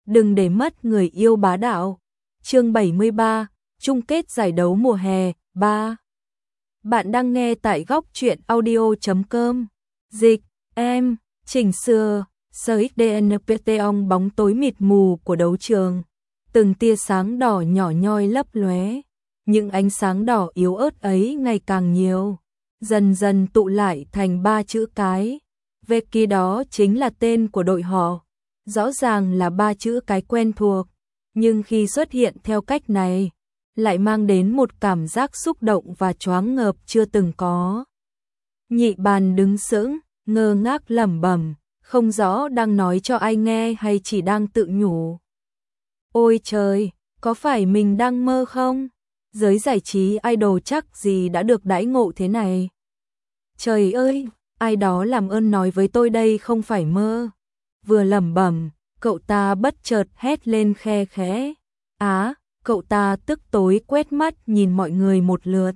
đừng để mất người yêu bá đạo. Chương 73, chung kết giải đấu mùa hè 3. Bạn đang nghe tại góc truyện audio.com. Dịch, em, chỉnh sửa, CXDNPTong bóng tối mịt mù của đấu trường. Từng tia sáng đỏ nhỏ nhoi lấp lóe. Những ánh sáng đỏ yếu ớt ấy ngày càng nhiều, dần dần tụ lại thành 3 chữ cái. Về kỳ đó chính là tên của đội họ. Rõ ràng là 3 chữ cái quen thuộc, nhưng khi xuất hiện theo cách này, lại mang đến một cảm giác xúc động và choáng ngợp chưa từng có. Nhị Bàn đứng sững, ngơ ngác lẩm bẩm, không rõ đang nói cho ai nghe hay chỉ đang tự nhủ. Ôi trời, có phải mình đang mơ không? Giới giải trí idol chắc gì đã được đãi ngộ thế này. Trời ơi, ai đó làm ơn nói với tôi đây không phải mơ. Vừa lẩm bẩm, cậu ta bất chợt hét lên khe khẽ. Á, cậu ta tức tối quét mắt nhìn mọi người một lượt.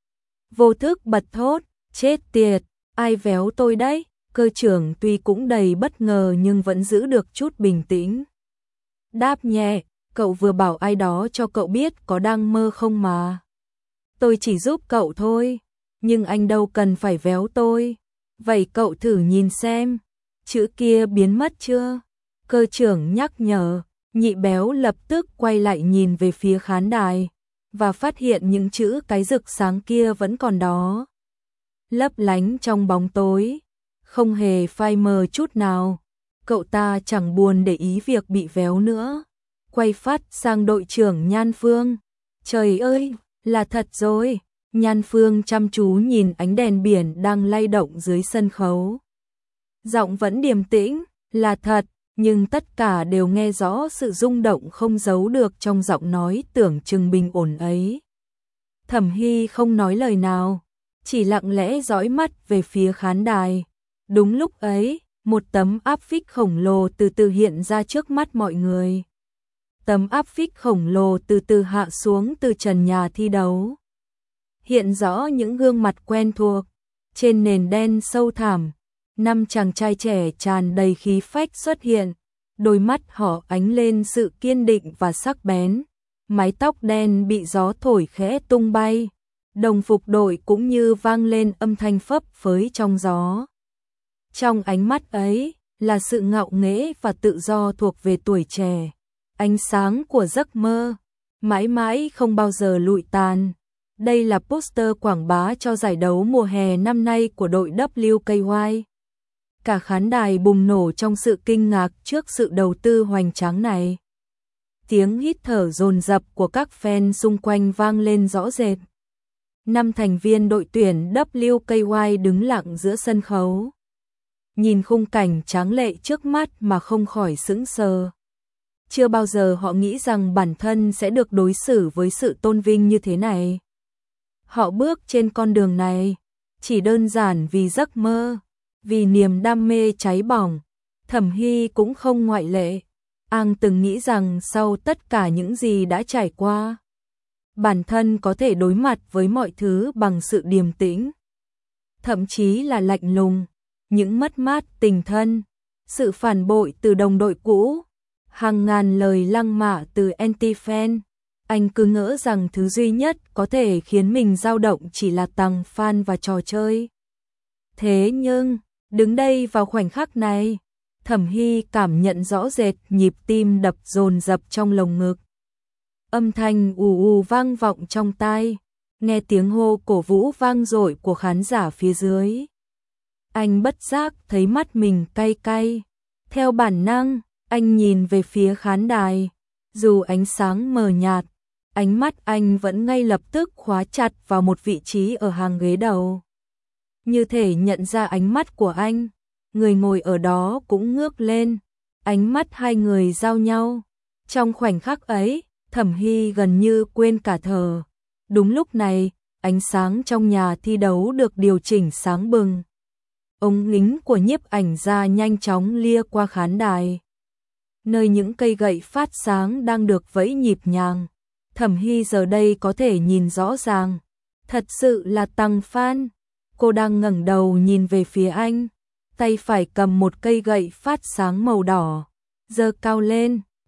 Vô thức bật thốt, chết tiệt, ai véo tôi đấy? Cơ trưởng tuy cũng đầy bất ngờ nhưng vẫn giữ được chút bình tĩnh. Đáp nhẹ, cậu vừa bảo ai đó cho cậu biết có đang mơ không mà. Tôi chỉ giúp cậu thôi, nhưng anh đâu cần phải véo tôi. Vậy cậu thử nhìn xem, chữ kia biến mất chưa? Cơ trưởng nhắc nhở. Nhị Béo lập tức quay lại nhìn về phía khán đài và phát hiện những chữ cái rực sáng kia vẫn còn đó, lấp lánh trong bóng tối, không hề phai mờ chút nào. Cậu ta chẳng buồn để ý việc bị véo nữa, quay phát sang đội trưởng Nhan Phương. Trời ơi, là thật rồi. Nhan Phương chăm chú nhìn ánh đèn biển đang lay động dưới sân khấu. Giọng vẫn điềm tĩnh, là thật, nhưng tất cả đều nghe rõ sự rung động không giấu được trong giọng nói tưởng chừng bình ổn ấy. Thẩm Hy không nói lời nào, chỉ lặng lẽ dõi mắt về phía khán đài. Đúng lúc ấy, một tấm áp phích khổng lồ từ từ hiện ra trước mắt mọi người. Tấm áp phích khổng lồ từ từ hạ xuống từ trần nhà thi đấu. Hiện rõ những gương mặt quen thuộc, trên nền đen sâu thẳm. 5 chàng trai trẻ tràn đầy khí phách xuất hiện, đôi mắt họ ánh lên sự kiên định và sắc bén, mái tóc đen bị gió thổi khẽ tung bay, đồng phục đội cũng như vang lên âm thanh phấp phới trong gió. Trong ánh mắt ấy là sự ngạo nghễ và tự do thuộc về tuổi trẻ, ánh sáng của giấc mơ, mãi mãi không bao giờ lụi tàn. Đây là poster quảng bá cho giải đấu mùa hè năm nay của đội WKY. Cả khán đài bùng nổ trong sự kinh ngạc trước sự đầu tư hoành tráng này. Tiếng hít thở dồn dập của các fan xung quanh vang lên rõ rệt. 5 thành viên đội tuyển WKY đứng lặng giữa sân khấu, nhìn khung cảnh tráng lệ trước mắt mà không khỏi sững sờ. Chưa bao giờ họ nghĩ rằng bản thân sẽ được đối xử với sự tôn vinh như thế này. Họ bước trên con đường này chỉ đơn giản vì giấc mơ, vì niềm đam mê cháy bỏng. Thẩm Hy cũng không ngoại lệ. Anh từng nghĩ rằng sau tất cả những gì đã trải qua, bản thân có thể đối mặt với mọi thứ bằng sự điềm tĩnh, thậm chí là lạnh lùng. Những mất mát tình thân, sự phản bội từ đồng đội cũ, hàng ngàn lời lăng mạ từ anti-fan, anh cứ ngỡ rằng thứ duy nhất có thể khiến mình dao động chỉ là tằng fan và trò chơi. Thế nhưng, đứng đây vào khoảnh khắc này, Thẩm Hy cảm nhận rõ rệt nhịp tim đập dồn dập trong lồng ngực. Âm thanh ù ù vang vọng trong tai, nghe tiếng hô cổ vũ vang dội của khán giả phía dưới. Anh bất giác thấy mắt mình cay cay. Theo bản năng, anh nhìn về phía khán đài. Dù ánh sáng mờ nhạt, ánh mắt anh vẫn ngay lập tức khóa chặt vào một vị trí ở hàng ghế đầu. Như thể nhận ra ánh mắt của anh, người ngồi ở đó cũng ngước lên. Ánh mắt hai người giao nhau. Trong khoảnh khắc ấy, Thẩm Hy gần như quên cả thở. Đúng lúc này, ánh sáng trong nhà thi đấu được điều chỉnh sáng bừng. Ống kính của nhiếp ảnh gia nhanh chóng lia qua khán đài, nơi những cây gậy phát sáng đang được vẫy nhịp nhàng. Thẩm Hy giờ đây có thể nhìn rõ ràng, thật sự là tằng fan. Cô đang ngẩng đầu nhìn về phía anh, tay phải cầm một cây gậy phát sáng màu đỏ, giơ cao lên,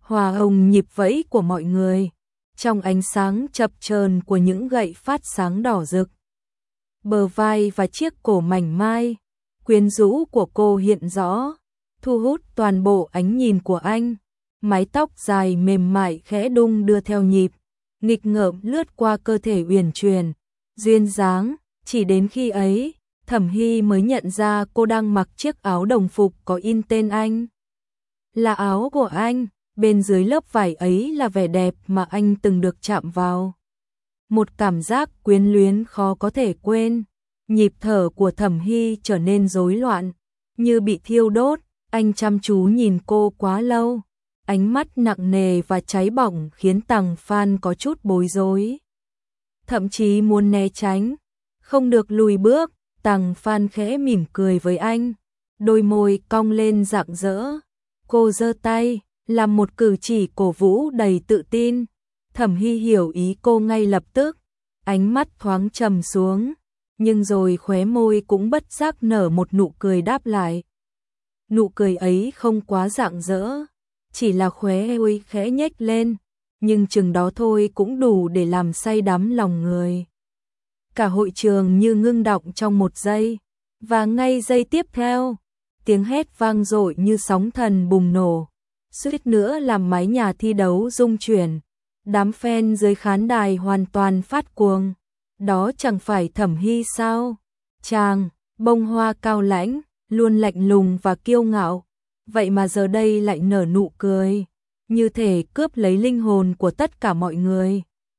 hòa hồng nhịp vẫy của mọi người, trong ánh sáng chập chờn của những gậy phát sáng đỏ rực. Bờ vai và chiếc cổ mảnh mai, quyến rũ của cô hiện rõ, thu hút toàn bộ ánh nhìn của anh. Mái tóc dài mềm mại khẽ đung đưa theo nhịp, nghịch ngợm lướt qua cơ thể uyển chuyển, duyên dáng. Chỉ đến khi ấy, Thẩm Hy mới nhận ra cô đang mặc chiếc áo đồng phục có in tên anh. Là áo của anh, bên dưới lớp vải ấy là vẻ đẹp mà anh từng được chạm vào. Một cảm giác quyến luyến khó có thể quên. Nhịp thở của Thẩm Hy trở nên rối loạn, như bị thiêu đốt. Anh chăm chú nhìn cô quá lâu, ánh mắt nặng nề và cháy bỏng khiến Tằng Phan có chút bối rối. Thậm chí muốn né tránh, không được lùi bước. Tằng Phan khẽ mỉm cười với anh, đôi môi cong lên rạng rỡ. Cô giơ tay, làm một cử chỉ cổ vũ đầy tự tin. Thẩm Hy hiểu ý cô ngay lập tức, ánh mắt thoáng trầm xuống, nhưng rồi khóe môi cũng bất giác nở một nụ cười đáp lại. Nụ cười ấy không quá rạng rỡ, chỉ là khóe môi khẽ nhếch lên, nhưng chừng đó thôi cũng đủ để làm say đắm lòng người. Cả hội trường như ngưng động trong một giây, và ngay giây tiếp theo, tiếng hét vang dội như sóng thần bùng nổ, suýt nữa làm mái nhà thi đấu rung chuyển. Đám fan dưới khán đài hoàn toàn phát cuồng. Đó chẳng phải Thẩm Hy sao? Chàng, bông hoa cao lãnh, luôn lạnh lùng và kiêu ngạo, vậy mà giờ đây lại nở nụ cười, như thể cướp lấy linh hồn của tất cả mọi người.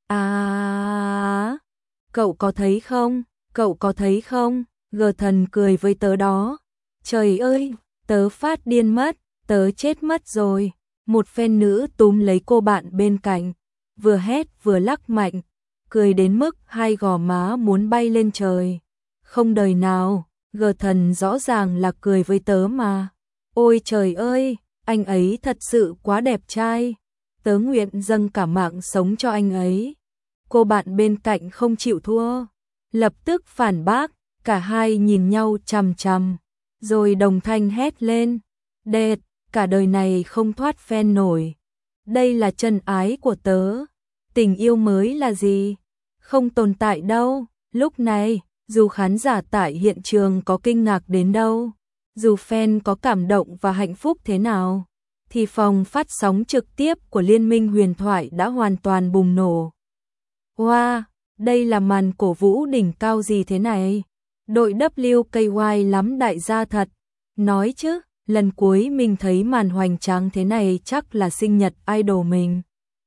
À, cậu có thấy không? Cậu có thấy không? Gờ Thần cười với tớ đó. Trời ơi, tớ phát điên mất, tớ chết mất rồi. Một fan nữ túm lấy cô bạn bên cạnh, vừa hét vừa lắc mạnh, cười đến mức hai gò má muốn bay lên trời. Không đời nào, Gờ Thần rõ ràng là cười với tớ mà. Ôi trời ơi, anh ấy thật sự quá đẹp trai. Tớ nguyện dâng cả mạng sống cho anh ấy. Cô bạn bên cạnh không chịu thua, lập tức phản bác. Cả hai nhìn nhau chằm chằm, rồi đồng thanh hét lên. Đệt, cả đời này không thoát fan nổi. Đây là chân ái của tớ. Tình yêu mới là gì? Không tồn tại đâu. Lúc này, dù khán giả tại hiện trường có kinh ngạc đến đâu, dù fan có cảm động và hạnh phúc thế nào, thì phòng phát sóng trực tiếp của Liên minh huyền thoại đã hoàn toàn bùng nổ. Wow, đây là màn cổ vũ đỉnh cao gì thế này? Đội WKY lắm đại gia thật. Nói chứ, lần cuối mình thấy màn hoành tráng thế này chắc là sinh nhật idol mình.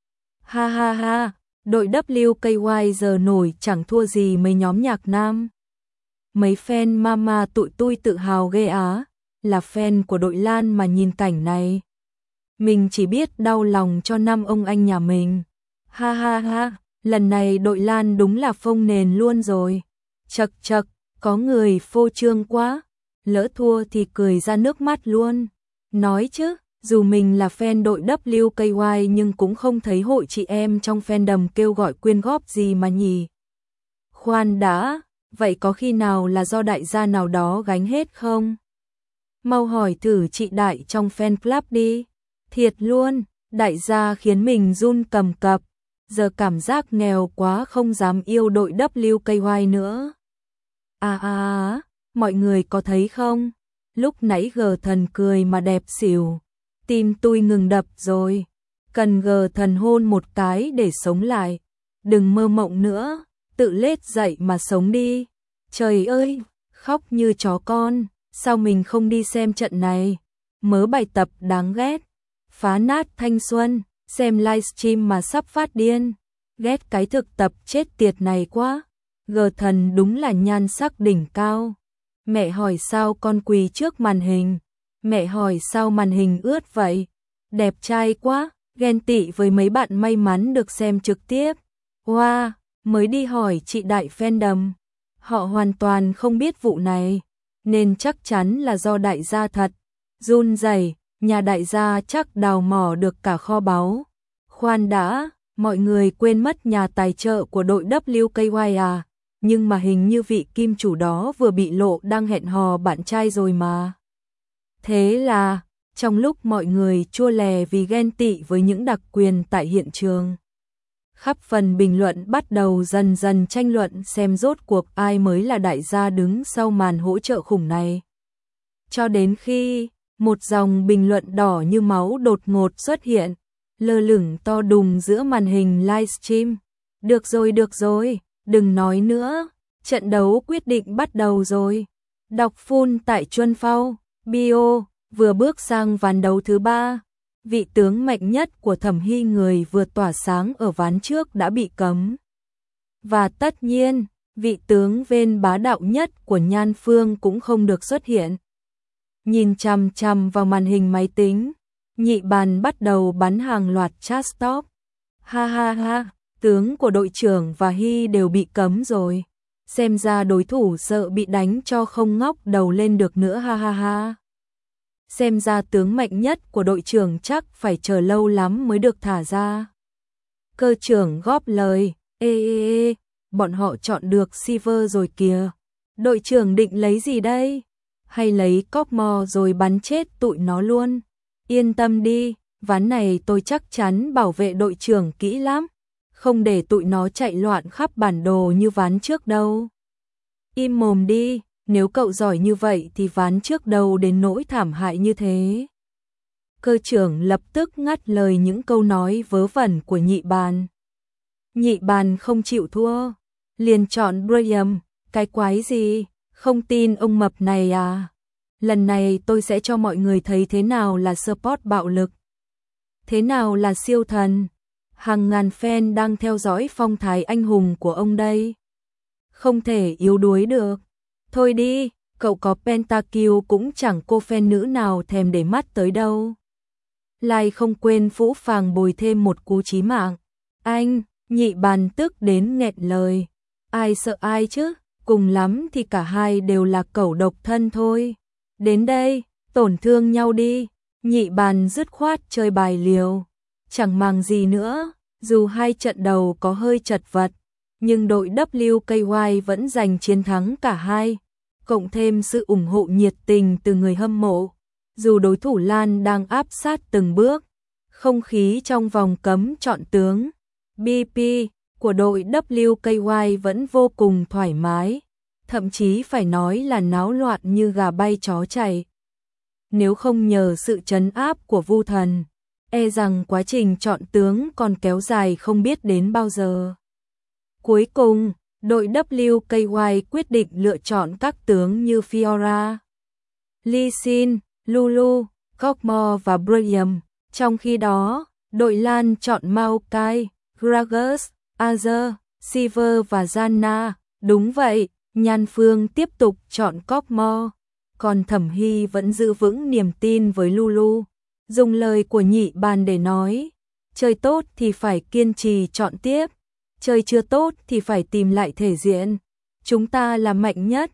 Ha ha ha, đội WKY giờ nổi chẳng thua gì mấy nhóm nhạc nam. Mấy fan mama tụi tôi tự hào ghê á, là fan của đội Lan mà nhìn cảnh này. Mình chỉ biết đau lòng cho năm ông anh nhà mình. Ha ha ha, lần này đội Lan đúng là phông nền luôn rồi. Chật chật, có người phô trương quá, lỡ thua thì cười ra nước mắt luôn. Nói chứ, dù mình là fan đội WKY nhưng cũng không thấy hội chị em trong fandom kêu gọi quyên góp gì mà nhỉ. Khoan đã, vậy có khi nào là do đại gia nào đó gánh hết không? Mau hỏi thử chị Đại trong fan club đi. Thiệt luôn, đại gia khiến mình run cầm cập. Giờ cảm giác nghèo quá không dám yêu đội WKY nữa. Mọi người có thấy không? Lúc nãy Gờ Thần cười mà đẹp xỉu. Tim tôi ngừng đập rồi. Cần Gờ Thần hôn một cái để sống lại. Đừng mơ mộng nữa, tự lết dậy mà sống đi. Trời ơi, khóc như chó con. Sao mình không đi xem trận này? Mớ bài tập đáng ghét. Phá nát thanh xuân, xem livestream mà sắp phát điên. Ghét cái thực tập chết tiệt này quá. Gờ Thần đúng là nhan sắc đỉnh cao. Mẹ hỏi sao con quỳ trước màn hình. Mẹ hỏi sao màn hình ướt vậy. Đẹp trai quá, ghen tị với mấy bạn may mắn được xem trực tiếp. Wow, mới đi hỏi chị Đại fandom. Họ hoàn toàn không biết vụ này, nên chắc chắn là do đại gia thật. Run rẩy, nhà đại gia chắc đào mỏ được cả kho báu. Khoan đã, mọi người quên mất nhà tài trợ của đội WKY à? Nhưng mà hình như vị kim chủ đó vừa bị lộ đang hẹn hò bạn trai rồi mà. Thế là, Trong lúc mọi người chua lè vì ghen tị với những đặc quyền tại hiện trường, khắp phần bình luận bắt đầu dần dần tranh luận xem rốt cuộc ai mới là đại gia đứng sau màn hỗ trợ khủng này. Cho đến khi một dòng bình luận đỏ như máu đột ngột xuất hiện, lơ lửng to đùng giữa màn hình livestream. Được rồi, đừng nói nữa, trận đấu quyết định bắt đầu rồi. Đọc full tại Chuân Phao, bio, vừa bước sang ván đấu thứ 3. Vị tướng mạnh nhất của Thẩm Hy người vừa tỏa sáng ở ván trước đã bị cấm. Và tất nhiên, vị tướng vên bá đạo nhất của Nhan Phương cũng không được xuất hiện. Nhìn chằm chằm vào màn hình máy tính, Nhị Bàn bắt đầu bắn hàng loạt chat stop. Ha ha ha, tướng của đội trưởng và Hy đều bị cấm rồi. Xem ra đối thủ sợ bị đánh cho không ngóc đầu lên được nữa, ha ha ha. Xem ra tướng mạnh nhất của đội trưởng chắc phải chờ lâu lắm mới được thả ra. Cơ trưởng góp lời, ê, bọn họ chọn được Silver rồi kìa. Đội trưởng định lấy gì đây? Hay lấy Cockmore rồi bắn chết tụi nó luôn? Yên tâm đi, ván này tôi chắc chắn bảo vệ đội trưởng kỹ lắm. Không để tụi nó chạy loạn khắp bản đồ như ván trước đâu. Im mồm đi, nếu cậu giỏi như vậy thì ván trước đâu đến nỗi thảm hại như thế. Cơ trưởng lập tức ngắt lời những câu nói vớ vẩn của Nhị Bàn. Nhị Bàn không chịu thua, liền chọn Brian, cái quái gì, không tin ông mập này à. Lần này tôi sẽ cho mọi người thấy thế nào là support bạo lực, thế nào là siêu thần. Hàng ngàn fan đang theo dõi phong thái anh hùng của ông đây. Không thể yếu đuối được. Thôi đi, cậu có pentakill cũng chẳng cô fan nữ nào thèm để mắt tới đâu. Lại không quên phũ phàng bồi thêm một cú chí mạng. Anh, Nhị Bàn tức đến nghẹn lời. Ai sợ ai chứ, cùng lắm thì cả hai đều là cẩu độc thân thôi. Đến đây, tổn thương nhau đi. Nhị Bàn dứt khoát chơi bài liều. Chẳng màng gì nữa, dù hai trận đầu có hơi chật vật, nhưng đội WKY vẫn giành chiến thắng cả hai, cộng thêm sự ủng hộ nhiệt tình từ người hâm mộ. Dù đối thủ Lan đang áp sát từng bước, không khí trong vòng cấm chọn tướng BP của đội WKY vẫn vô cùng thoải mái, thậm chí phải nói là náo loạn như gà bay chó chạy. Nếu không nhờ sự trấn áp của Vu Thần, e rằng quá trình chọn tướng còn kéo dài không biết đến bao giờ. Cuối cùng, đội WKY quyết định lựa chọn các tướng như Fiora, Lee Sin, Lulu, Cockmore và Brian. Trong khi đó, đội Lan chọn Maokai, Gragas, Azure, Silver và Janna. Đúng vậy, Nhan Phương tiếp tục chọn Cockmore, còn Thẩm Hy vẫn giữ vững niềm tin với Lulu. Dùng lời của Nhị Bàn để nói, chơi tốt thì phải kiên trì chọn tiếp, chơi chưa tốt thì phải tìm lại thể diện. Chúng ta là mạnh nhất.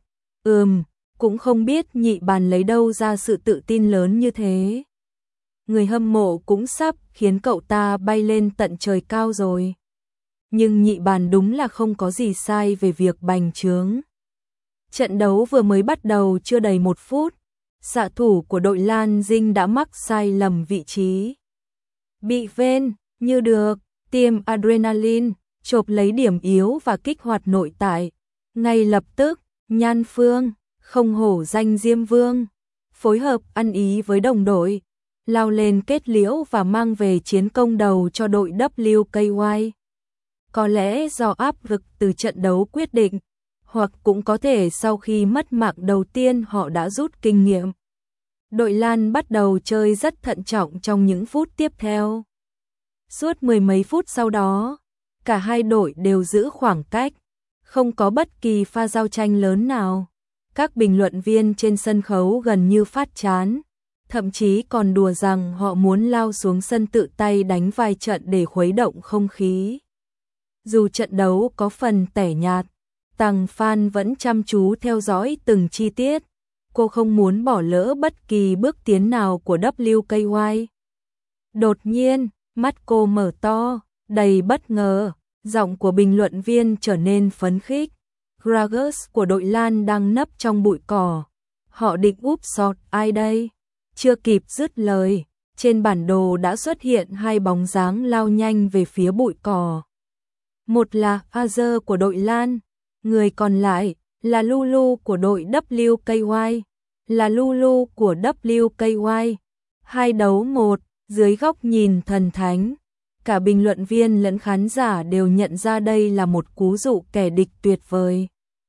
Cũng không biết Nhị Bàn lấy đâu ra sự tự tin lớn như thế. Người hâm mộ cũng sắp khiến cậu ta bay lên tận trời cao rồi. Nhưng Nhị Bàn đúng là không có gì sai về việc bành trướng. Trận đấu vừa mới bắt đầu chưa đầy 1 phút, xạ thủ của đội Lan Dinh đã mắc sai lầm vị trí. Bị ven, như được, tiêm adrenaline, chộp lấy điểm yếu và kích hoạt nội tại. Ngay lập tức, Nhan Phương, không hổ danh Diêm Vương, phối hợp ăn ý với đồng đội, lao lên kết liễu và mang về chiến công đầu cho đội WKY. Có lẽ do áp lực từ trận đấu quyết định, hoặc cũng có thể sau khi mất mạng đầu tiên họ đã rút kinh nghiệm. Đội Lan bắt đầu chơi rất thận trọng trong những phút tiếp theo. Suốt 10 mấy phút sau đó, cả hai đội đều giữ khoảng cách, không có bất kỳ pha giao tranh lớn nào. Các bình luận viên trên sân khấu gần như phát chán, thậm chí còn đùa rằng họ muốn lao xuống sân tự tay đánh vài trận để khuấy động không khí. Dù trận đấu có phần tẻ nhạt, Tằng Phan vẫn chăm chú theo dõi từng chi tiết. Cô không muốn bỏ lỡ bất kỳ bước tiến nào của WKY. Đột nhiên, mắt cô mở to, đầy bất ngờ, giọng của bình luận viên trở nên phấn khích. Gragas của đội Lan đang nấp trong bụi cỏ. Họ định úp sọt ai đây? Chưa kịp dứt lời, trên bản đồ đã xuất hiện hai bóng dáng lao nhanh về phía bụi cỏ. Một là Azure của đội Lan, người còn lại là Lulu của đội WKY, là Lulu của WKY. 2 đấu 1, dưới góc nhìn thần thánh. Cả bình luận viên lẫn khán giả đều nhận ra đây là một cú dụ kẻ địch tuyệt vời.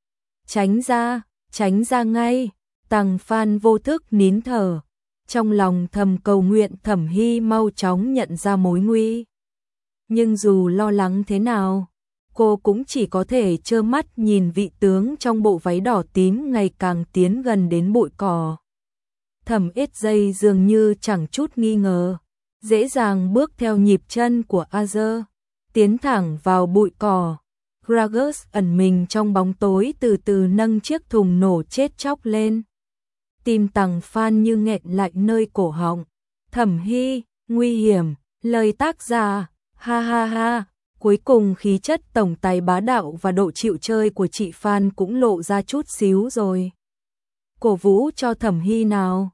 Tránh ra ngay. Tằng Phan vô thức nín thở, trong lòng thầm cầu nguyện Thẩm Hy mau chóng nhận ra mối nguy. Nhưng dù lo lắng thế nào, cô cũng chỉ có thể trơ mắt nhìn vị tướng trong bộ váy đỏ tím ngày càng tiến gần đến bụi cỏ. Thẩm Ít Dây dường như chẳng chút nghi ngờ, dễ dàng bước theo nhịp chân của Azure, tiến thẳng vào bụi cỏ. Gragas ẩn mình trong bóng tối từ từ nâng chiếc thùng nổ chết chóc lên. Tim Tằng Phan như nghẹn lại nơi cổ họng. Thẩm Hy, nguy hiểm, lời tác giả, ha ha ha. Cuối cùng khí chất tổng tài bá đạo và độ chịu chơi của chị Phan cũng lộ ra chút xíu rồi. Cổ vũ cho Thẩm Hy nào.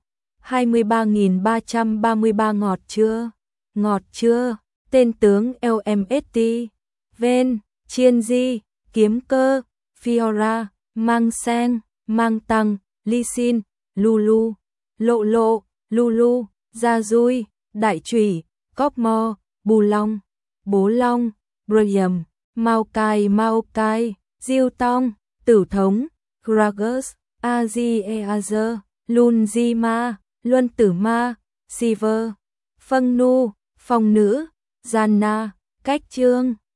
23.333 ngọt chưa? Ngọt chưa? Tên tướng LMST, Ven, Chiên Di, Kiếm Cơ, Fiora, Mang Sen, Mang Tăng, Ly Xin, Lulu, Lộ Lộ, Lulu, Gia Dui, Đại Trùy, Cóp Mo, Bù Long, Bố Long, Briam, Mao Cai, Diêu Tong, Tử Thống, Gragas, Azi Lun Di Ma, Luân Tử Ma, Siver, Phân Nu, Phong Nữ, Gianna, Cách Trương.